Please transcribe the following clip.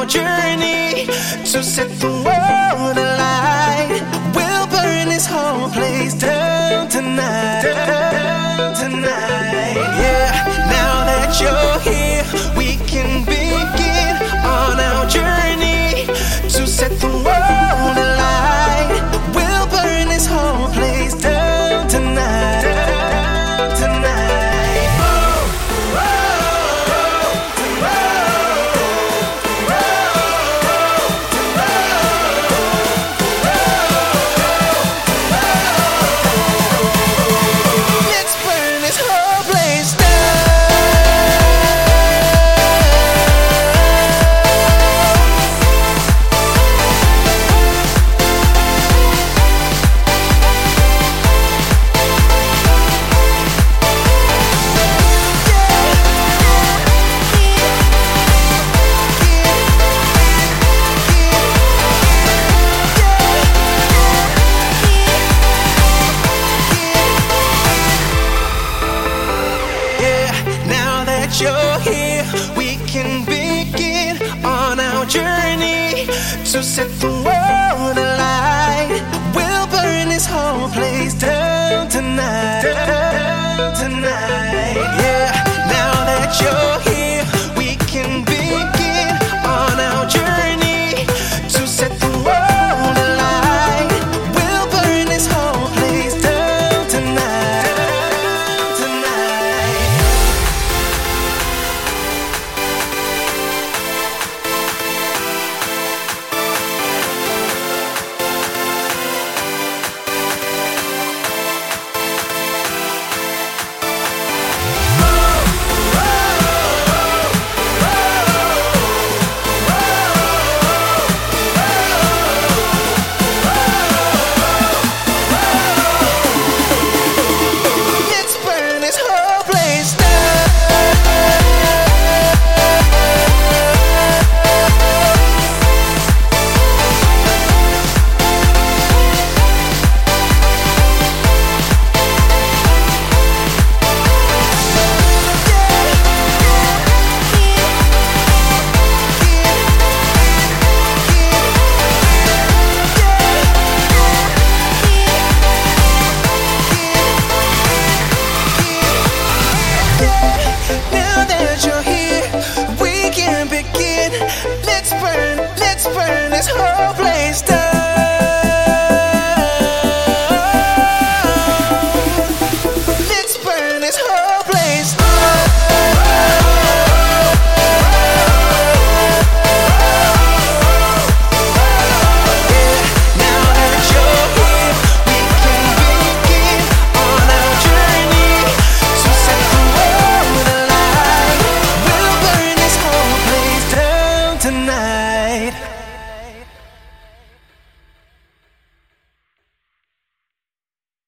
our journey to set the world alight. We'll burn this whole place down tonight. Yeah, now that you're here, we can begin on our journey to set the world alight. We'll burn this whole place down tonight. You're here, we can begin on our journey to set the world